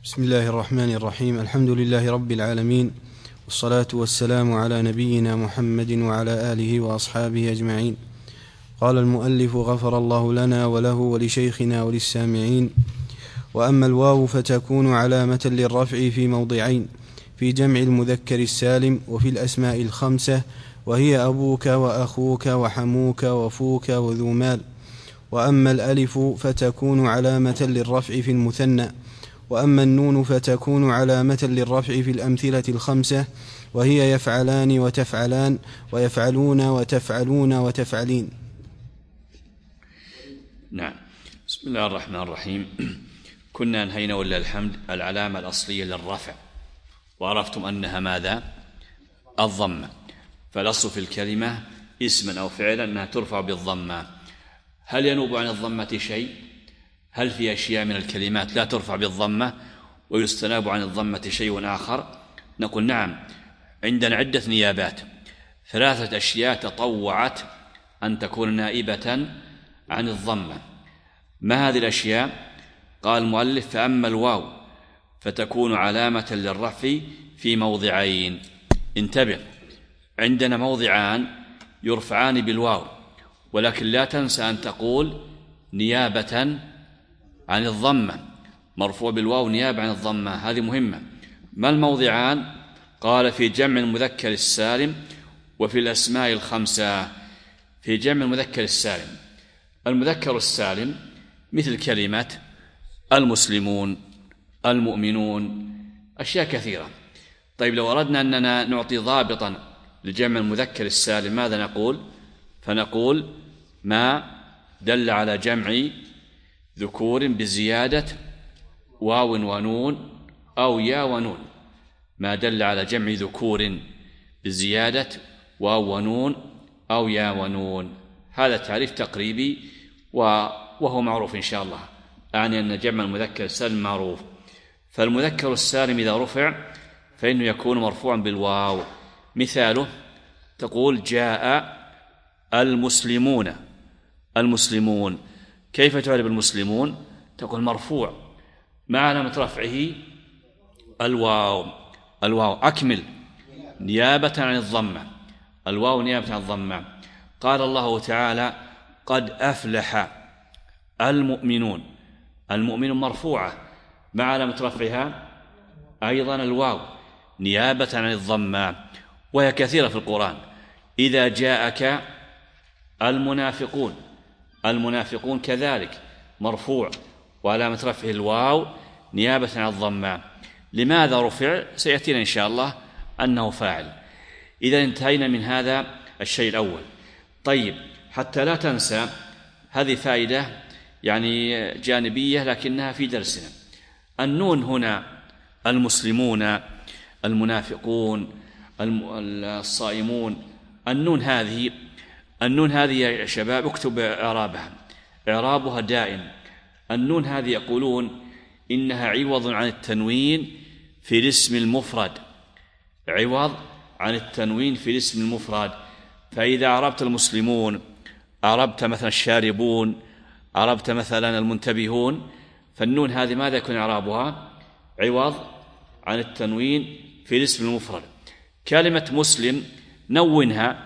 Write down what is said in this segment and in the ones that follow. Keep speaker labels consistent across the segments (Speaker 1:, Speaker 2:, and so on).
Speaker 1: بسم الله الرحمن الرحيم. الحمد لله رب العالمين، والصلاة والسلام على نبينا محمد وعلى آله وأصحابه أجمعين. قال المؤلف غفر الله لنا وله ولشيخنا وللسامعين: وأما الواو فتكون علامة للرفع في موضعين: في جمع المذكر السالم وفي الأسماء الخمسة، وهي أبوك وأخوك وحموك وفوك وذو مال. وأما الألف فتكون علامة للرفع في المثنى، وأما النون فتكون علامة للرفع في الأمثلة الخمسة، وهي يفعلان وتفعلان ويفعلون وتفعلون وتفعلين.
Speaker 2: نعم. بسم الله الرحمن الرحيم. كنا انهينا ولله الحمد العلامة الأصلية للرفع، وعرفتم أنها ماذا؟ الضمة. فالأصل في الكلمة اسما أو فعلا أنها ترفع بالضمة. هل ينوب عن الضمة شيء؟ هل في أشياء من الكلمات لا ترفع بالضمة ويستناب عن الضمة شيء آخر؟ نقول نعم، عندنا عدة نيابات، 3 أشياء تطوعت أن تكون نائبة عن الضمة. ما هذه الأشياء؟ قال المؤلف: فأما الواو فتكون علامة للرفع في موضعين. انتبه، عندنا موضعان يرفعان بالواو، ولكن لا تنسى أن تقول نيابة عن الضمة، مرفوع بالواو نيابة عن الضمة، هذه مهمة. ما الموضعان؟ قال: في جمع المذكر السالم وفي الأسماء الخمسة. في جمع المذكر السالم، المذكر السالم مثل كلمة المسلمون، المؤمنون، أشياء كثيرة. طيب، لو أردنا أننا نعطي ضابطا لجمع المذكر السالم ماذا نقول؟ فنقول: ما دل على جمع ذكور بزيادة واو ونون أو يا ونون. ما دل على جمع ذكور بزيادة واو ونون أو يا ونون. هذا تعريف تقريبي وهو معروف إن شاء الله، أعني أن جمع المذكر السالم معروف. فالمذكر السالم إذا رفع فإنه يكون مرفوعا بالواو. مثاله: تقول: جاء المسلمون. المسلمون كيف تعرف المسلمون؟ تقول مرفوع، ما علامة رفعه؟ الواو. الواو. أكمل: نيابة عن الضمة. الواو نيابة عن الضمة. قال الله تعالى: قد أفلح المؤمنون. المؤمنون مرفوعة، ما علامة رفعها؟ أيضا الواو نيابة عن الضمة. وهي كثيرة في القرآن. إذا جاءك المنافقون، المنافقون كذلك مرفوع، وعلامة رفعه الواو نيابة عن الضمة. لماذا رفع؟ سيأتينا إن شاء الله أنه فاعل. إذا انتهينا من هذا الشيء الأول. طيب، حتى لا تنسى، هذه فائدة يعني جانبية لكنها في درسنا. النون هنا: المسلمون، المنافقون، الصائمون. النون هذه يا شباب اكتب إعرابها، إعرابها دائم. النون هذه يقولون إنها عوض عن التنوين في الاسم المفرد، عوض عن التنوين في الاسم المفرد. فإذا أعربت المسلمون، أعربت مثلا الشاربون، أعربت مثلا المنتبهون، فالنون هذه ماذا يكون إعرابها؟ عوض عن التنوين في الاسم المفرد. كلمة مسلم نونها،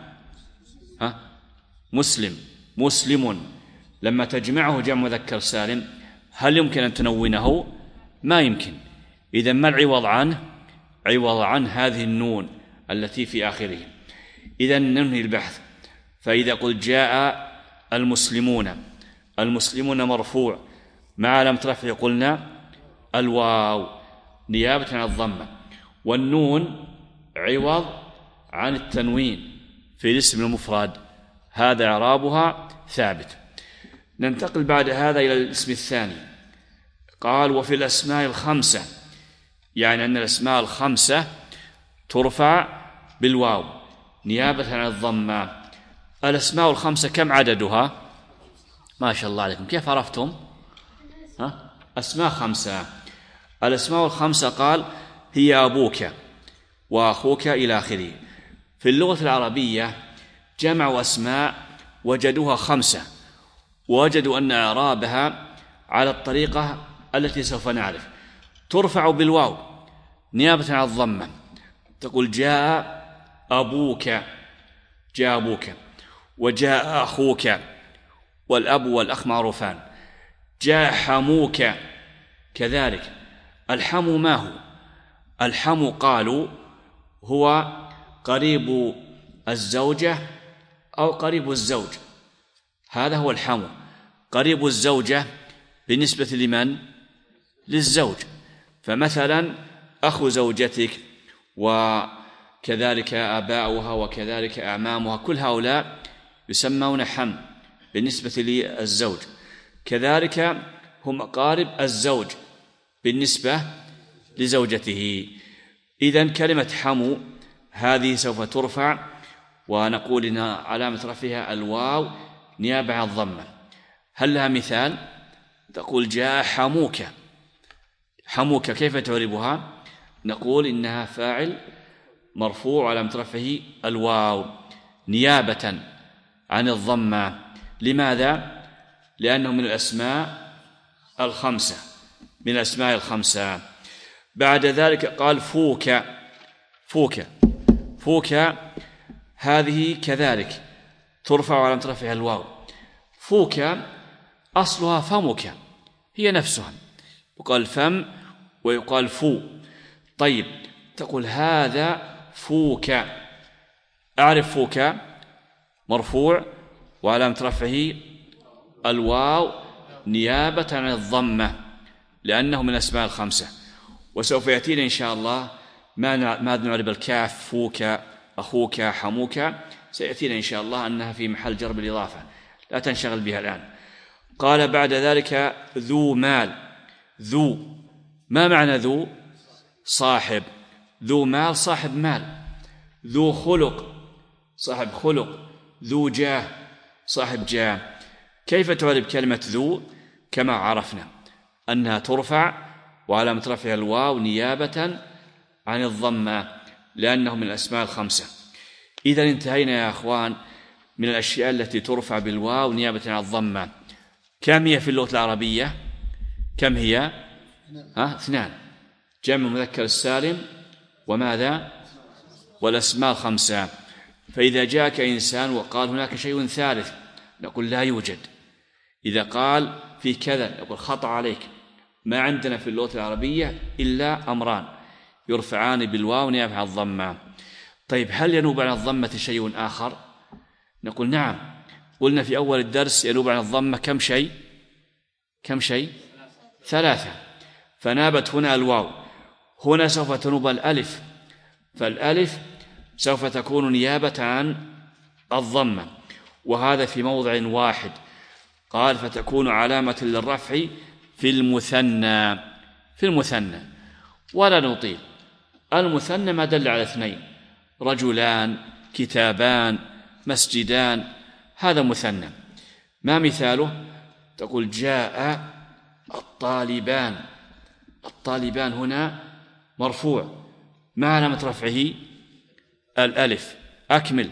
Speaker 2: مسلم، مسلم، لما تجمعه جمع مذكر سالم هل يمكن أن تنونه؟ ما يمكن. إذن ما العوض عنه؟ عوض عن هذه النون التي في آخره. إذن ننهي البحث. فإذا قلت جاء المسلمون، المسلمون مرفوع، مع علامة رفعه قلنا الواو نيابة عن الضمة، والنون عوض عن التنوين في الاسم المفرد، هذا إعرابها ثابت. ننتقل بعد هذا إلى الاسم الثاني. قال: وفي الأسماء الخمسة، يعني أن الأسماء الخمسة ترفع بالواو نيابة عن الضمة. الأسماء الخمسة كم عددها؟ ما شاء الله عليكم، كيف عرفتم؟ أسماء 5. الأسماء الخمسة قال: هي أبوك وأخوك إلى آخره. في اللغة العربية جمعوا أسماء وجدوها 5، ووجدوا أن إعرابها على الطريقة التي سوف نعرف. ترفع بالواو نيابة عن الضمة. تقول جاء أبوك، جاء أبوك، وجاء أخوك، والأب والأخ معروفان. جاء حموك كذلك. الحمو ما هو؟ الحمو قالوا هو قريب الزوجة أو قريب الزوج، هذا هو الحمو. قريب الزوجة بالنسبة لمن؟ للزوج. فمثلا أخو زوجتك وكذلك آباؤها وكذلك أعمامها، كل هؤلاء يسمون حم بالنسبة للزوج. كذلك هم أقارب الزوج بالنسبة لزوجته. إذن كلمة حمو هذه سوف ترفع، ونقول إن علامة رفعها الواو نيابة عن الضمة. هل لها مثال؟ تقول جاء حموك. حموك كيف تعربها؟ نقول إنها فاعل مرفوع علامة رفعه الواو نيابة عن الضمة. لماذا؟ لأنه من الأسماء الخمسة، من الأسماء الخمسة. بعد ذلك قال فوك. فوك، فوك هذه كذلك ترفع علامة رفعها الواو. فوك أصلها فمك، هي نفسها، يقال فم ويقال فو. طيب تقول هذا فوك، أعرف فوك مرفوع وعلامة رفعه الواو نيابة عن الضمة لأنه من الأسماء الخمسة. وسوف يأتينا إن شاء الله ما نعرب الكاف، فوك، أخوك، حموك، سيأتينا إن شاء الله أنها في محل جر بالإضافة، لا تنشغل بها الآن. قال بعد ذلك ذو مال. ذو، ما معنى ذو؟ صاحب. ذو مال صاحب مال. ذو خلق صاحب خلق. ذو جاه صاحب جاه. كيف تعرب كلمة ذو؟ كما عرفنا أنها ترفع وعلامة رفعها الواو نيابة عن الضمة لأنه من الأسماء الخمسة. إذا انتهينا يا أخوان من الأشياء التي ترفع بالواو نيابة عن الضمة. كم هي في اللغة العربية؟ كم هي؟ اثنان، جمع مذكر السالم وماذا؟ والأسماء الخمسة. فإذا جاءك إنسان وقال هناك شيء ثالث نقول لا يوجد. إذا قال في كذا نقول خطأ عليك، ما عندنا في اللغة العربية إلا أمران يرفعان بالواو نيابة عن الضمة. طيب هل ينوب عن الضمة شيء آخر؟ نقول نعم، قلنا في أول الدرس ينوب عن الضمة كم شيء؟ كم شيء؟ ثلاثة. فنابت هنا الواو، هنا سوف تنوب الألف، فالألف سوف تكون نيابة عن الضمة، وهذا في موضع واحد. قال فتكون علامة للرفع في المثنى. في المثنى ولا نطيل، المثنى ما دل على اثنين، رجلان، كتابان، مسجدان، هذا مثنى. ما مثاله؟ تقول جاء الطالبان. الطالبان هنا مرفوع، ما علامة رفعه؟ الألف. أكمل.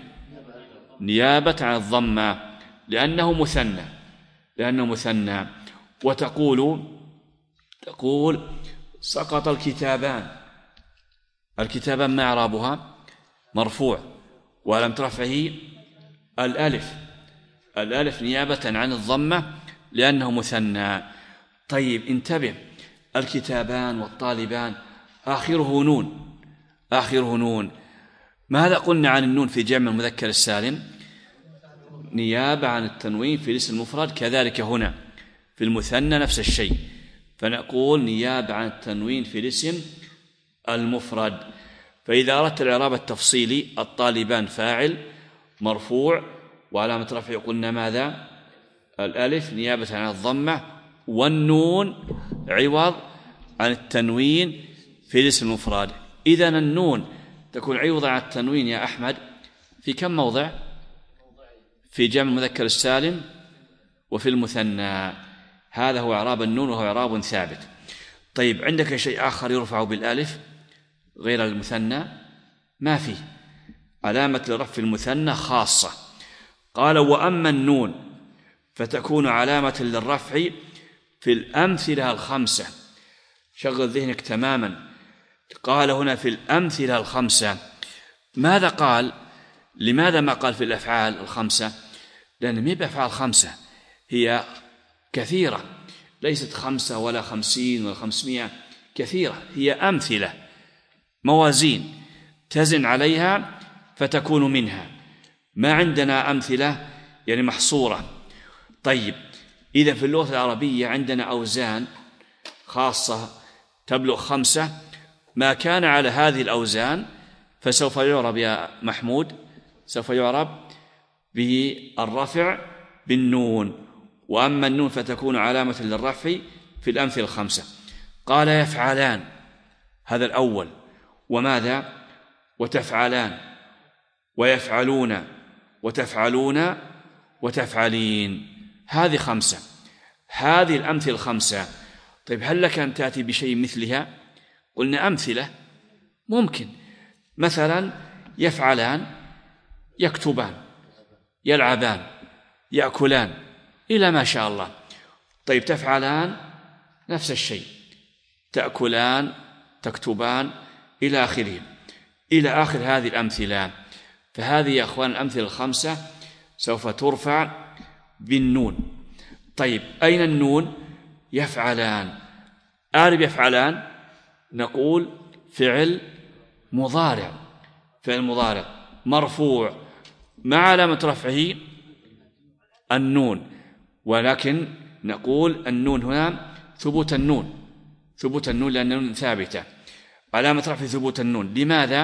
Speaker 2: نيابة عن الضمة لأنه مثنى، لأنه مثنى. وتقول سقط الكتابان. الكتابان ما إعرابها؟ مرفوع وعلامة رفعه الألف. الألف نيابة عن الضمة لأنه مثنى. طيب انتبه، الكتابان والطالبان آخره نون، آخره نون. ماذا قلنا عن النون في جمع المذكر السالم؟ نيابة عن التنوين في الاسم المفرد. كذلك هنا في المثنى نفس الشيء، فنقول نيابة عن التنوين في الاسم المفرد. فإذا أردت الإعراب التفصيلي الطالبان فاعل مرفوع وعلامة رفعه قلنا ماذا؟ الألف نيابة عن الضمة، والنون عوض عن التنوين في الاسم المفرد. إذن النون تكون عوض عن التنوين يا أحمد في كم موضع؟ في جمع المذكر السالم وفي المثنى. هذا هو إعراب النون وهو إعراب ثابت. طيب عندك شيء آخر يرفع بالألف غير المثنى؟ ما فيه. علامة لرفع المثنى خاصة. قال وأما النون فتكون علامة للرفع في الأمثلة الخمسة. شغل ذهنك تماما. قال هنا في الأمثلة الخمسة. ماذا قال؟ لماذا ما قال في الأفعال الخمسة؟ لأن ما بأفعال خمسة، هي كثيرة، ليست 5 ولا 50 ولا 500، كثيرة، هي أمثلة، موازين تزن عليها فتكون منها. ما عندنا أمثلة يعني محصورة. طيب إذا في اللغة العربية عندنا أوزان خاصة تبلغ 5، ما كان على هذه الأوزان فسوف يعرب يا محمود، سوف يعرب بالرفع بالنون، وأما النون فتكون علامة للرفع في الأمثلة الخمسة. قال يفعلان، هذا الأول، وماذا؟ وتفعلان، ويفعلون، وتفعلون، وتفعلين، هذه 5. هذه الأمثلة الخمسة. طيب هل لك أن تأتي بشيء مثلها؟ قلنا أمثلة ممكن، مثلا يفعلان، يكتبان، يلعبان، يأكلان، إلى ما شاء الله. طيب تفعلان نفس الشيء، تأكلان، تكتبان، إلى آخره، إلى آخر هذه الأمثلة. فهذه يا أخوان الأمثلة الخمسة سوف ترفع بالنون. طيب أين النون؟ يفعلان. أعرف يفعلان، نقول فعل مضارع، فعل مضارع مرفوع، ما علامة رفعه؟ النون، ولكن نقول النون هنا ثبوت النون، ثبوت النون لأن النون ثابتة، علامة رفع ثبوت النون.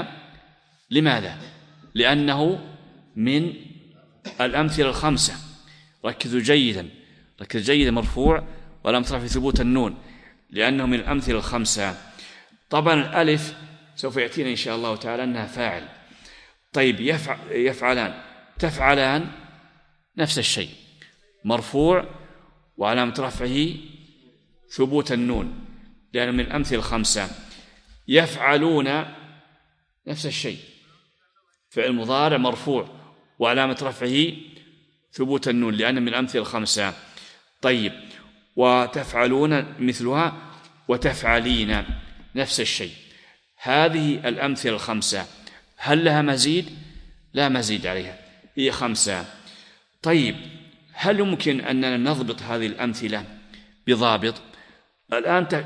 Speaker 2: لماذا؟ لأنه من الأمثلة الخمسة. ركزوا جيدا، ركز جيدا، مرفوع وعلامة رفع ثبوت النون لأنه من الأمثلة الخمسة. طبعا الألف سوف يأتينا إن شاء الله تعالى أنها فاعل. طيب يفعلان، تفعلان، نفس الشيء، مرفوع وعلامة رفعه ثبوت النون لأنه من الأمثلة الخمسة. يفعلون، نفس الشيء، فعل مضارع مرفوع وعلامة رفعه ثبوت النون لأنه من الأمثلة الخمسة. طيب وتفعلون مثلها، وتفعلين، نفس الشيء. هذه الأمثلة الخمسة هل لها مزيد؟ لا مزيد عليها، هي 5. طيب هل يمكن أننا نضبط هذه الأمثلة بضابط؟ الآن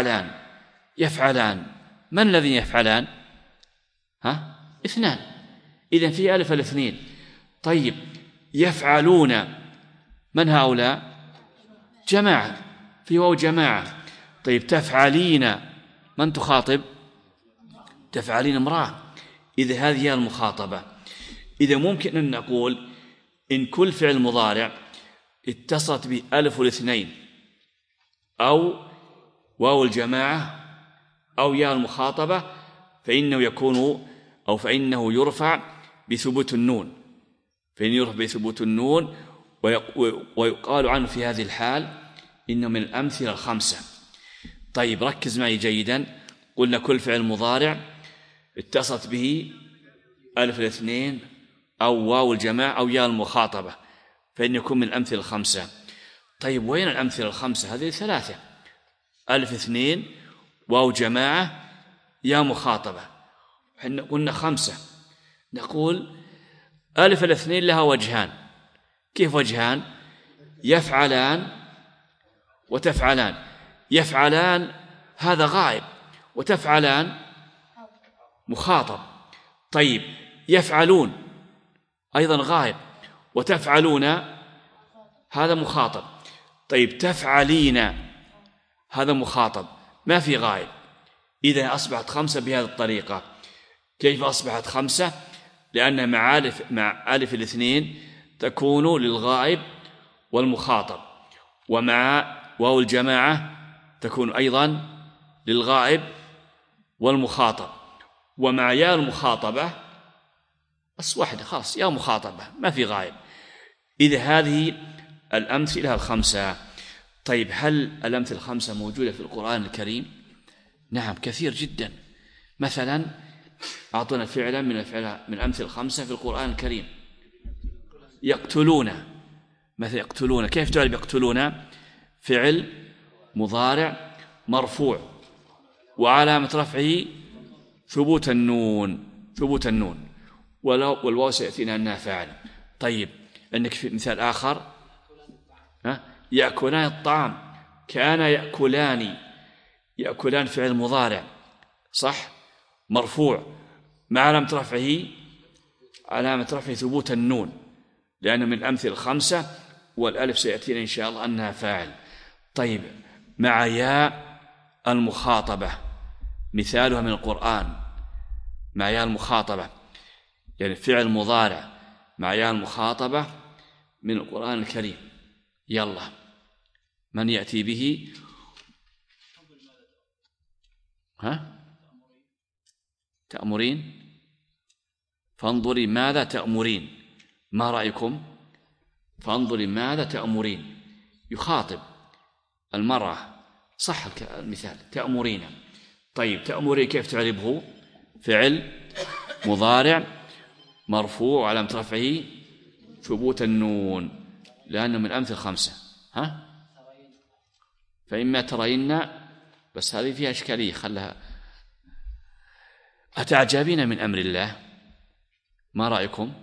Speaker 2: يفعلان، من الذي يفعلان؟ 2، إذن في ألف الاثنين. طيب يفعلون، من هؤلاء؟ جماعة، في واو جماعة. طيب تفعلين، من تخاطب؟ تفعلين امرأة، إذا هذه هي المخاطبة. إذا ممكن أن نقول إن كل فعل مضارع اتصلت بألف الاثنين أو واو الجماعة أو ياء المخاطبة فإنه يكون أو فإنه يرفع بثبوت النون، فإنه يرفع بثبوت النون، ويقال عنه في هذه الحال إنه من الأمثلة الخمسة. طيب ركز معي جيدا، قلنا كل فعل مضارع اتصلت به ألف الاثنين أو واو الجماعة أو ياء المخاطبة فإن يكون من الأمثلة الخمسة. طيب وين الأمثلة الخمسة؟ هذه 3، ألف اثنين، واو جماعة، ياء مخاطبة. احنا قلنا 5. نقول ألف الاثنين لها وجهان. كيف وجهان؟ يفعلان وتفعلان. يفعلان هذا غائب، وتفعلان مخاطب. طيب يفعلون أيضا غائب، وتفعلون هذا مخاطب. طيب تفعلين هذا مخاطب، ما في غائب. إذا أصبحت 5 بهذه الطريقة. كيف أصبحت 5؟ لأن مع ألف الاثنين تكون للغائب والمخاطب، ومع واو الجماعة تكون أيضا للغائب والمخاطب، ومع ياء المخاطبة بس واحدة خلاص، ياء مخاطبة ما في غائب. إذا هذه الأمثلة الخمسة. طيب هل الأمثلة الخمسة موجودة في القرآن الكريم؟ نعم كثير جدا. مثلا أعطونا فعلا من الأمثلة الخمسة في القرآن الكريم. يقتلون، مثل يقتلون، كيف تعرف يقتلون؟ فعل مضارع مرفوع وعلامة رفعه ثبوت النون والواو سيأتينا أنها فاعل. طيب عندك في مثال آخر، يأكلان الطعام، كان يأكلان فعل مضارع صح مرفوع، مع علامة رفعه ثبوت النون لأنه من الأمثلة الخمسة، والألف سيأتينا إن شاء الله أنها فاعل. طيب مع ياء المخاطبة، مثالها من القرآن مع ياء المخاطبة، يعني فعل مضارع مع ياء المخاطبة من القرآن الكريم. يلا من يأتي به؟ تأمرين، فانظري ماذا تأمرين، ما رأيكم؟ فانظري ماذا تأمرين، يخاطب المرأة صح المثال، تأمرين. طيب تأمرين كيف تعربه؟ فعل مضارع مرفوع علامة رفعه ثبوت النون لأنه من الأمثلة الخمسة. فإما ترين، بس هذه فيها إشكالية، خلها. أتعجبين من أمر الله؟ ما رأيكم؟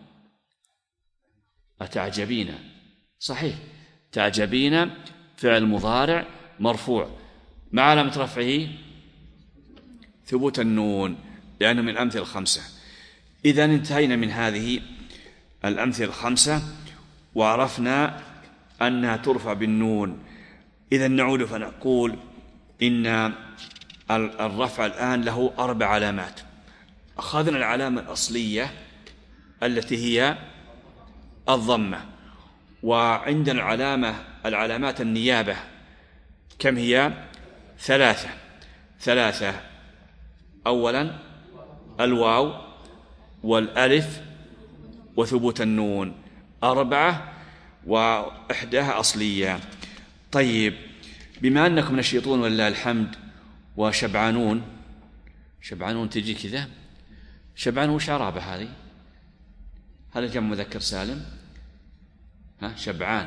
Speaker 2: أتعجبين صحيح، تعجبين فعل مضارع مرفوع مع علامة رفعه ثبوت النون لأنه من الأمثلة الخمسة. إذا انتهينا من هذه الأمثلة الخمسة وعرفنا أنها ترفع بالنون. إذا نعود فنقول إن الرفع الآن له 4 علامات. أخذنا العلامة الأصلية التي هي الضمة، وعندنا العلامات النيابة كم هي؟ 3. أولا الواو والألف وثبوت النون، 4 وإحداها أصلية. طيب بما أنكم نشيطون ولله الحمد وشبعانون تجي كذا، شبعان وش عرابة هذه؟ هذا جمع مذكر سالم، شبعان،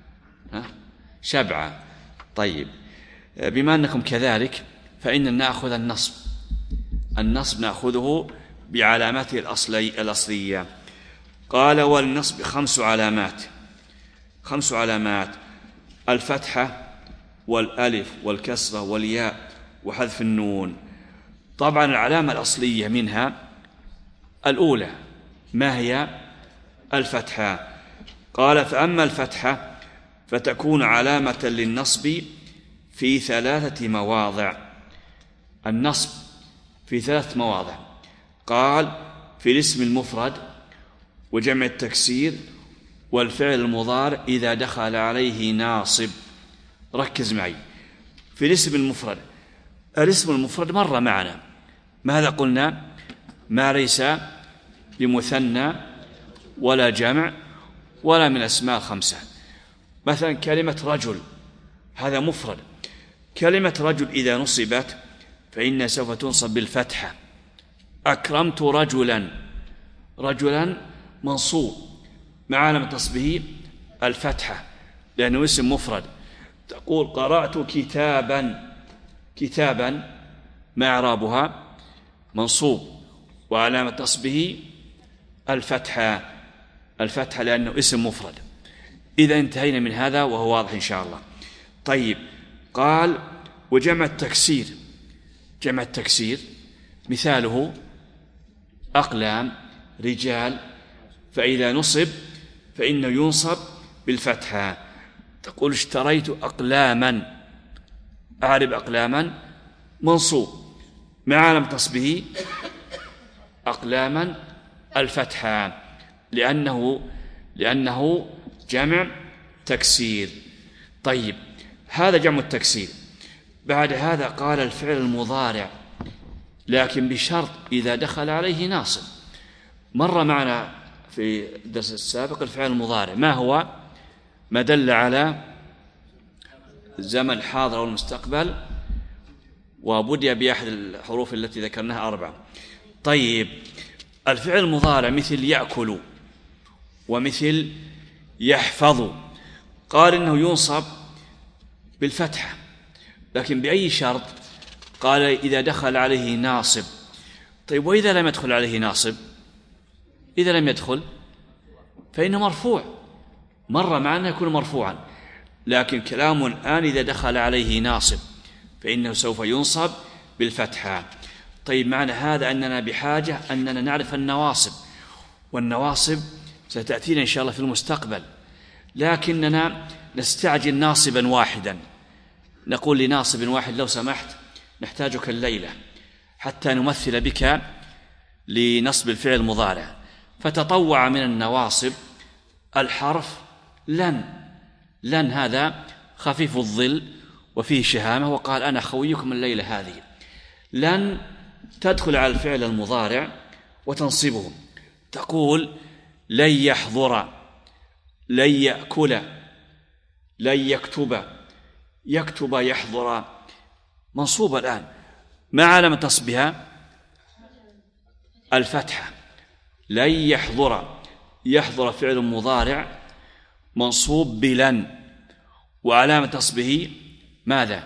Speaker 2: شبعة. طيب بما أنكم كذلك فإن نأخذ النصب نأخذه بعلاماته الأصلية. قال والنصب 5 علامات: الفتحة والألف والكسرة والياء وحذف النون. طبعا العلامة الأصلية منها الأولى، ما هي؟ الفتحة. قال فأما الفتحة فتكون علامة للنصب في 3 مواضع. النصب في 3 مواضع، قال في الاسم المفرد وجمع التكسير والفعل المضارع إذا دخل عليه ناصب. ركز معي في الاسم المفرد. الاسم المفرد مر معنا، ماذا قلنا؟ ما ليس بمثنى ولا جمع ولا من أسماء 5. مثلا كلمة رجل هذا مفرد، كلمة رجل إذا نصبت فإنها سوف تنصب بالفتحة. أكرمت رجلا منصوب مع علامة نصبه الفتحة لأنه اسم مفرد. تقول قرأت كتابا ما إعرابها؟ منصوب وعلامة نصبه الفتحة لأنه اسم مفرد. إذا انتهينا من هذا وهو واضح إن شاء الله. طيب قال وجمع التكسير. جمع التكسير مثاله أقلام، رجال، فإذا نصب فإنه ينصب بالفتحة. تقول اشتريت أقلاما، أعرب أقلاما منصوب مع علامة نصبه أقلاما الفتحة لأنه جمع تكسير. طيب هذا جمع التكسير. بعد هذا قال الفعل المضارع لكن بشرط إذا دخل عليه ناصب. مر معنا في الدرس السابق الفعل المضارع ما هو؟ ما دل على الزمن الحاضر أو المستقبل وبدأ بأحد الحروف التي ذكرناها 4. طيب الفعل المضارع مثل يأكل ومثل يحفظ، قال إنه ينصب بالفتحة، لكن بأي شرط؟ قال إذا دخل عليه ناصب. طيب وإذا لم يدخل عليه ناصب؟ إذا لم يدخل فإنه مرفوع، مر معنا يكون مرفوعا، لكن كلام الآن إذا دخل عليه ناصب فإنه سوف ينصب بالفتحة. طيب معنى هذا أننا بحاجة أننا نعرف النواصب، والنواصب ستأتينا إن شاء الله في المستقبل، لكننا نستعجل ناصبا واحدا. نقول لناصب واحد لو سمحت نحتاجك الليلة حتى نمثل بك لنصب الفعل المضارع، فتطوع من النواصب الحرف لن. لن هذا خفيف الظل وفيه شهامة، وقال أنا خويكم الليلة هذه. لن تدخل على الفعل المضارع وتنصبه، تقول لن يحضر، لن يأكل، لن يكتب، يكتب يحضر، منصوبة الآن. ما علامة نصبها؟ الفتحة. لن يحضر، يحضر فعل مضارع منصوب بلن، وعلامة نصبه ماذا؟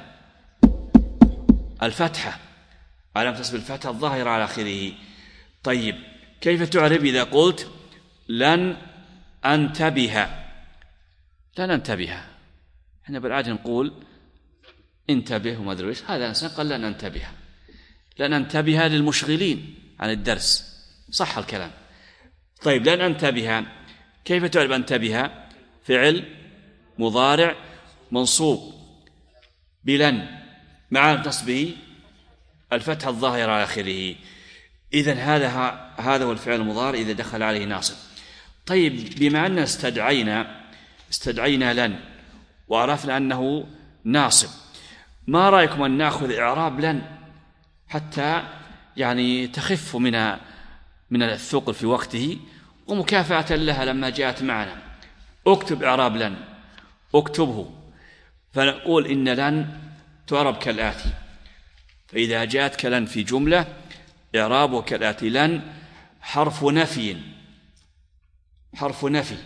Speaker 2: الفتحة، علامة نصب الفتحة الظاهرة على آخره. طيب كيف تعرب إذا قلت لن أنتبه؟ لن أنتبه، احنا بالعادة نقول انتبه وما أدري ايش، هذا الإنسان قال لن أنتبه. لن أنتبه للمشغلين عن الدرس، صح الكلام. طيب لن أنتبه كيف تعرب أنتبه؟ فعل مضارع منصوب بلن مع نصبه الفتحة الظاهرة على آخره. إذن هذا هو الفعل المضارع إذا دخل عليه ناصب. طيب بما أن استدعينا لن وعرفنا أنه ناصب، ما رأيكم أن نأخذ إعراب لن حتى يعني تخف من الثقل في وقته ومكافأة لها لما جاءت معنا؟ اكتب إعراب لن، اكتبه. فنقول إن لن تعرب كالآتي، فإذا جاءت لن في جملة إعرابه كالآتي: لن حرف نفي، حرف نفي،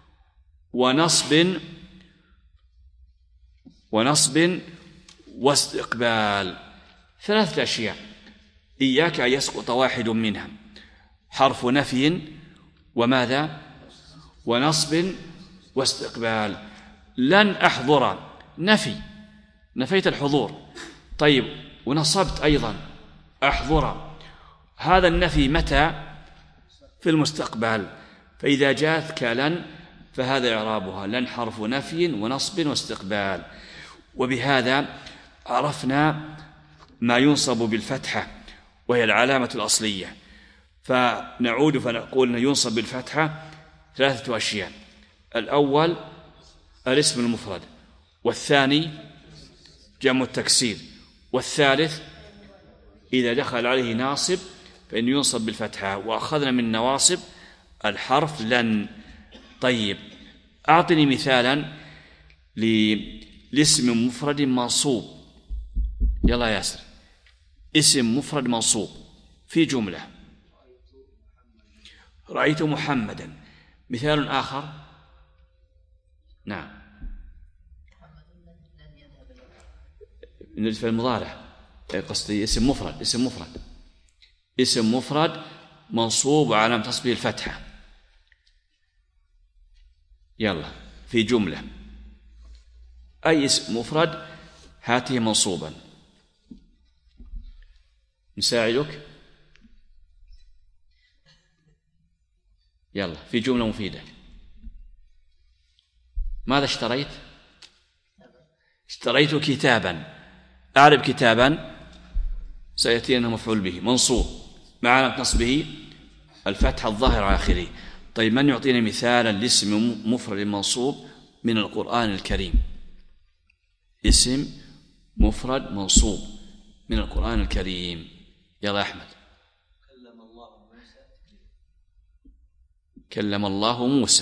Speaker 2: ونصب واستقبال. ثلاثة أشياء إياك أن يسقط واحد منها: حرف نفي وماذا؟ ونصب واستقبال. لن أحضر نفي، نفيت الحضور. طيب ونصبت أيضا أحضر، هذا النفي متى؟ في المستقبل. فإذا جاءت كلن فهذا إعرابها لن حرف نفي ونصب واستقبال. وبهذا عرفنا ما ينصب بالفتحة وهي العلامة الأصلية. فنعود فنقول أنه ينصب بالفتحة ثلاثة أشياء: الأول الاسم المفرد، والثاني جمع التكسير، والثالث إذا دخل عليه ناصب فإنه ينصب بالفتحة. وأخذنا من نواصب الحرف لن. طيب أعطني مثالا لاسم مفرد منصوب. يلا ياسر، اسم مفرد منصوب في جملة: رأيت محمدا. مثال آخر. نعم، بالنسبة للمضارع قصدي اسم مفرد، اسم مفرد منصوب وعلامة نصبه الفتحة. يلا في جملة أي اسم مفرد هاته منصوبا. نساعدك. يلا في جملة مفيدة. ماذا اشتريت؟ اشتريت كتابا. أعرب كتابا سيأتي أنه مفعول به منصوب مع علامة نصبه الفتحة الظاهرة على آخره. طيب من يعطينا مثالا لاسم مفرد منصوب من القرآن الكريم؟ اسم مفرد منصوب من القرآن الكريم. يلا أحمد. كلم الله موسى.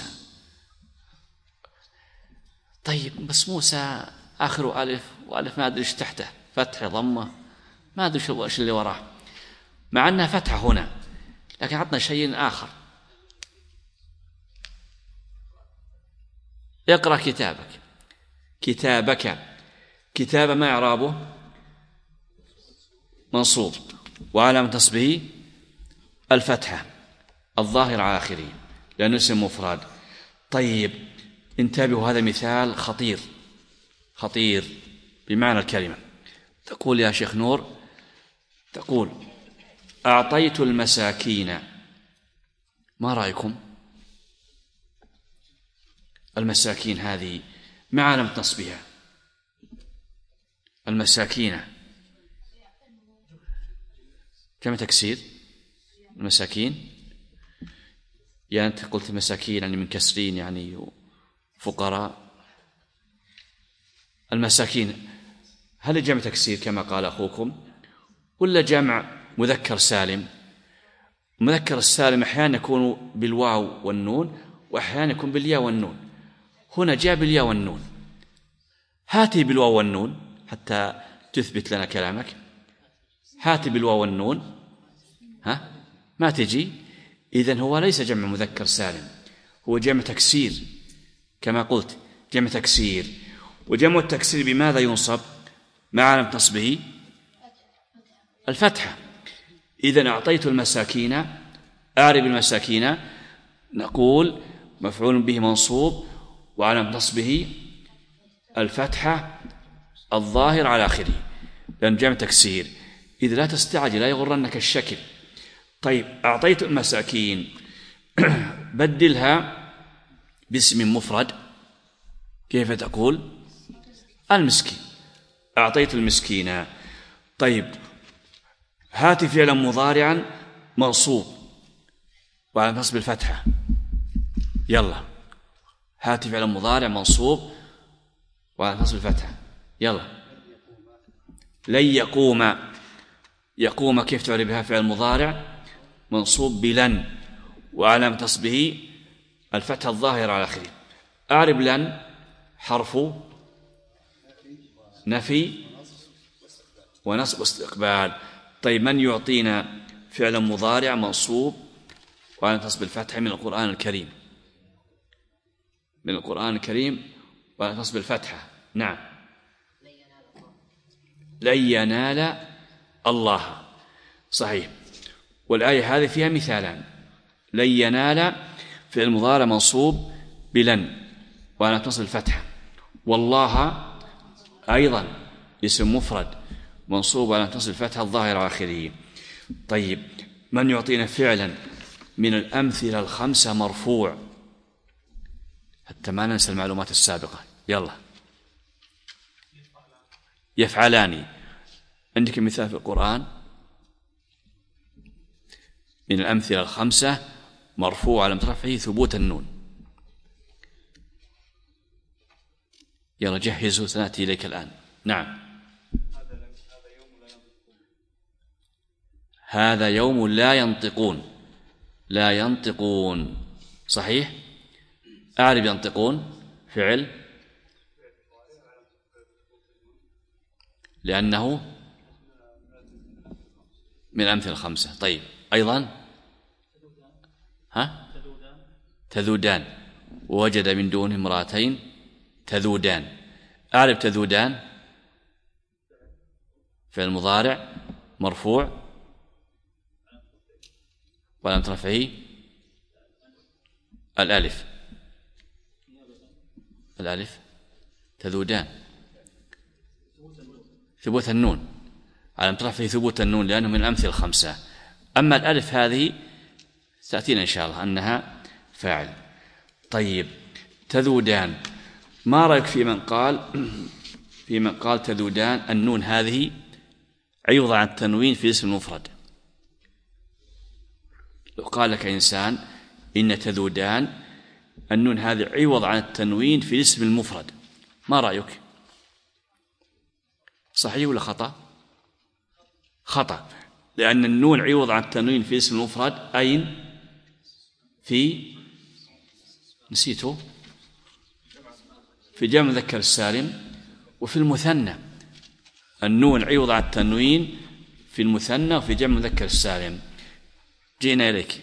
Speaker 2: طيب بس موسى آخره ألف، وألف ما أدري إيش تحته، فتح ضمة ما أدري إيش اللي وراه، مع أنها فتحة هنا، لكن عطنا شيء آخر. اقرأ كتابك. كتاب ما إعرابه؟ منصوب وعلامة نصبه الفتحة الظاهر على آخره لأنه اسم مفرد. طيب انتبهوا، هذا مثال خطير بمعنى الكلمة. تقول يا شيخ نور، تقول أعطيت المساكين، ما رأيكم؟ المساكين هذه ما علامة نصبها؟ المساكين كم تكسير؟ المساكين يعني أنت قلت مساكين يعني من كسرين يعني فقراء. المساكين هل جمع تكسير كما قال أخوكم ولا جمع مذكر سالم؟ مذكر السالم أحيانا يكون بالواو والنون وأحيانا يكون بالياء والنون. هنا جاء بالياء والنون، هاتي بالواو والنون حتى تثبت لنا كلامك. هاتي بالواو والنون، ما تجي. إذن هو ليس جمع مذكر سالم، هو جمع تكسير كما قلت، جمع تكسير. وجمع التكسير بماذا ينصب؟ ما علامة نصبه؟ الفتحة. إذن أعطيت المساكين، أعرب المساكين، نقول مفعول به منصوب وعلامة نصبه الفتحة الظاهر على آخره لأن جمع تكسير. إذا لا تستعجل لا يغرنك الشكل. طيب أعطيت المساكين بدلها باسم مفرد، كيف تقول؟ المسكين. أعطيت المسكين. طيب هات فعلا مضارعا منصوب وعلى نصب الفتحة. يلا هات فعلا مضارع منصوب وعلى نصب الفتحة. يلا لن يقوم. يقوم كيف تعربها؟ فعل مضارع منصوب بلن وعلامة نصبه الفتحة الظاهرة على آخره. أعرب لن حرف نفي ونصب استقبال. طيب من يعطينا فعلا مضارع منصوب وعلامة نصب الفتحة من القرآن الكريم؟ من القرآن الكريم وعلامة نصب الفتحة. نعم، لن ينال الله. صحيح. والآية هذه فيها مثالان. لن ينال فعل مضارع منصوب بلن وعلامة نصب الفتحة، والله أيضا اسم مفرد منصوب على نصب الفتحة الظاهرة على آخره. طيب من يعطينا فعلا من الأمثلة الخمسة مرفوع حتى ما ننسى المعلومات السابقة؟ يلا يفعلان. عندك مثال في القرآن من الأمثلة الخمسة مرفوع على رفعه ثبوت النون. يلا جهزوا سنأتي إليك الآن. نعم، هذا يوم لا ينطقون. لا ينطقون صحيح. أعرب ينطقون فعل لأنه من الأمثلة الخمسة. طيب أيضا تذودان، ووجد من دونه امرأتين تذودان. أعرب تذودان فعل مضارع مرفوع ولم ترفعه الألف. تذودان ثبوت النون على ترفعه ثبوت النون لأنه من الأمثلة الخمسة. أما الألف هذه تأتينا إن شاء الله أنها فاعل. طيب تذودان، ما رأيك في من قال تذودان النون هذه عوض عن التنوين في اسم المفرد؟ لو قال لك إنسان إن تذودان النون هذه عوض عن التنوين في اسم المفرد، ما رأيك؟ صحيح ولا خطأ؟ خطأ، لأن النون عوض عن التنوين في اسم المفرد أين؟ في نسيته، في جمع مذكر السالم وفي المثنى. النون عوض عن التنوين في المثنى وفي جمع مذكر السالم. جينا إليك.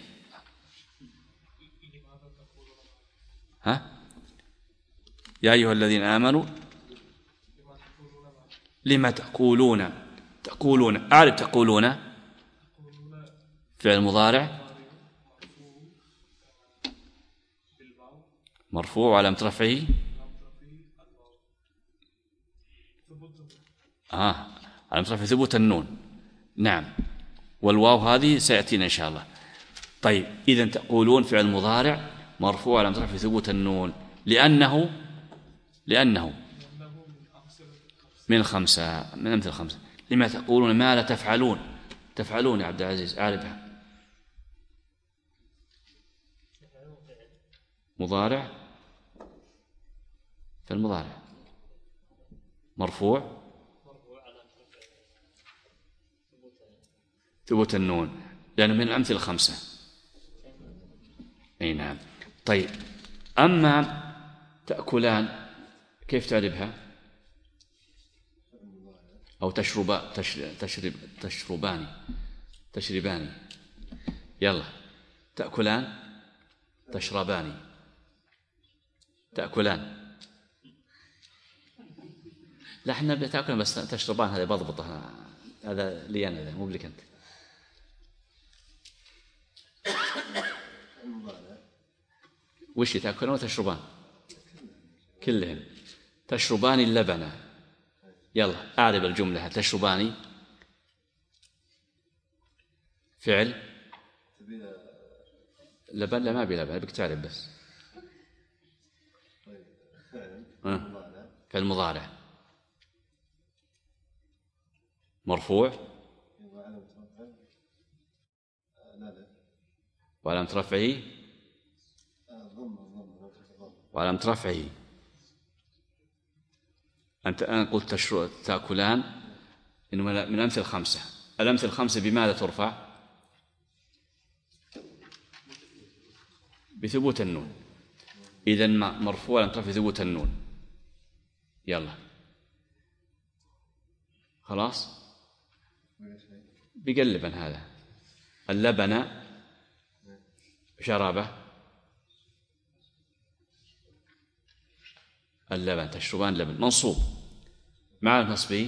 Speaker 2: يا أيها الذين آمنوا لما تقولون. تقولون، أعرف تقولون فعل مضارع مرفوع وعلامة رفعه علامة رفعه ثبوت النون. نعم، والواو هذه سيأتينا إن شاء الله. طيب، إذن تقولون فعل مضارع مرفوع علامة رفعه ثبوت النون لأنه من الخمسة، من أمثل الخمسة. لما تقولون ما لا تفعلون؟ تفعلون يا عبد العزيز، أعرفها. مضارع، فالمضارع مرفوع ثبوت النون لأنه من الأمثلة الخمسة. أي نعم. طيب، أما تأكلان كيف تعرفها؟ أو تشربان. يلا، تأكلان، تشربان، تأكلان. لا، احنا بتأكلان بس تشربان هذا بضبطها، هذا لي أنا، مو لك أنت. وش تأكلان وتشربان؟ كلهن. تشربان اللبن. يلا، أعرب الجملة. تشربان فعل لبن. لا، ما بلبن، بك تعرف بس. فعل مضارع مرفوع وعلامة رفعه أنا قلت تأكلان إنه من الأمثلة الخمسة. الأمثلة الخمسة بماذا ترفع؟ بثبوت النون. إذن مرفوع علامة رفعه ثبوت النون. يلا، خلاص، بقلبا. هذا اللبن شرابه، اللبن، تشربان لبن، منصوب مع النصب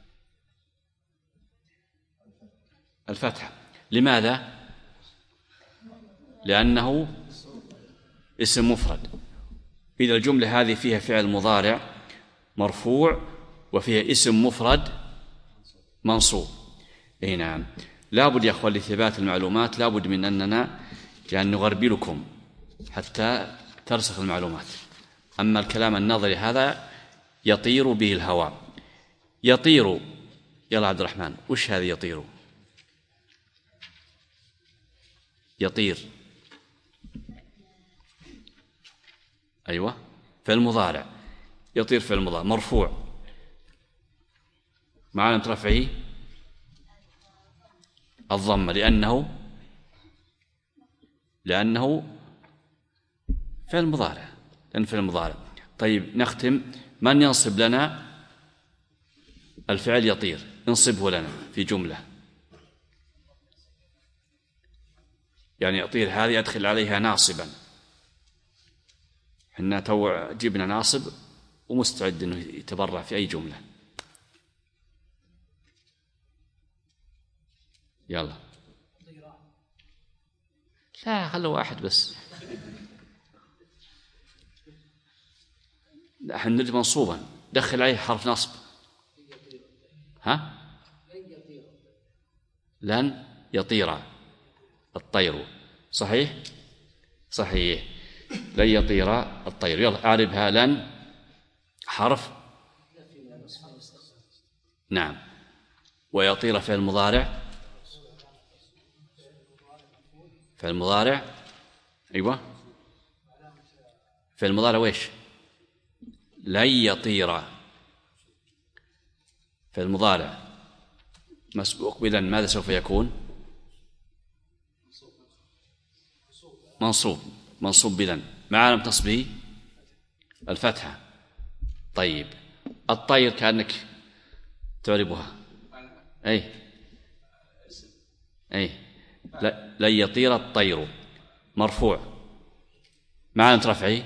Speaker 2: الفتحة. لماذا؟ لأنه اسم مفرد. إذا الجملة هذه فيها فعل مضارع مرفوع وفيها اسم مفرد منصوب. أي نعم. لابد يا أخوان لثبات المعلومات، لابد من أننا يعني نغربلكم حتى ترسخ المعلومات. أما الكلام النظري هذا يطير به الهواء. يطير. يلا عبد الرحمن، وش هذا يطير؟ يطير، أيوة، فالمضارع. يطير في المضارع مرفوع مع علامة رفعه الضمة لأنه فعل مضارع. لأن فعل مضارع. طيب، نختم. من ينصب لنا الفعل يطير؟ انصبه لنا في جملة. يعني يطير هذه أدخل عليها ناصبا. حنا تو جبنا ناصب ومستعد أنه يتبرع في أي جملة. يلا، لا، خلوا واحد بس. احنا نريد منصوبا دخل عليه حرف نصب. لن يطير الطير. صحيح، لن يطير الطير. يلا، أعربها. لن حرف نعم، ويطير فعل مضارع. أيوة، فعل مضارع ويش؟ لن يطير. فعل مضارع مسبوق بلن، ماذا سوف يكون؟ منصوب بلن مع علامة نصبه الفتحة. طيب، الطير كأنك تعربها. أي لن يطير الطير مرفوع مع علامة رفعه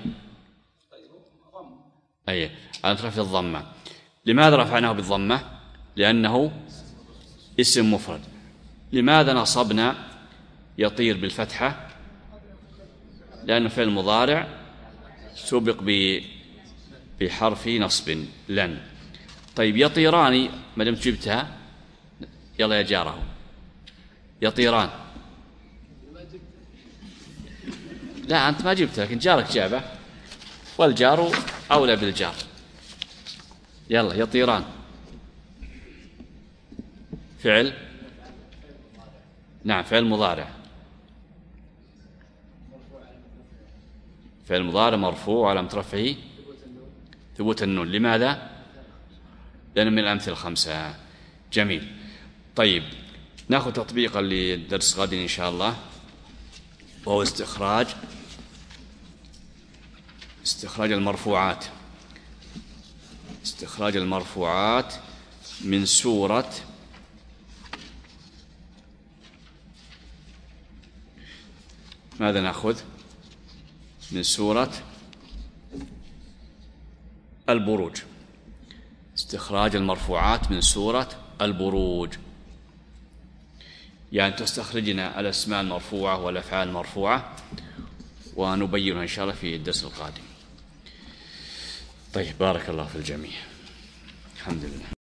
Speaker 2: علامة رفعه الضمة. لماذا رفعناه بالضمة؟ لأنه اسم مفرد. لماذا نصبنا يطير بالفتحة؟ لأنه فعل مضارع سبق بحرف نصب لن. طيب يطيران ما دمت جبتها، يلا يا جاره، يطيران. لا أنت ما جبتها لكن جارك جابه، والجار أولى بالجار. يلا يطيران فعل، نعم فعل مضارع، فعل مضارع مرفوع على رفعه ثبوت النون. لماذا؟ لأنه من الأمثلة الخمسة. جميل. طيب نأخذ تطبيقا للدرس غد إن شاء الله، وهو استخراج المرفوعات، استخراج المرفوعات من سورة ماذا نأخذ؟ من سورة البروج. استخراج المرفوعات من سورة البروج، يعني تستخرجنا الأسماء المرفوعة والأفعال المرفوعة، ونبينها إن شاء الله في الدرس القادم. طيب بارك الله في الجميع. الحمد لله.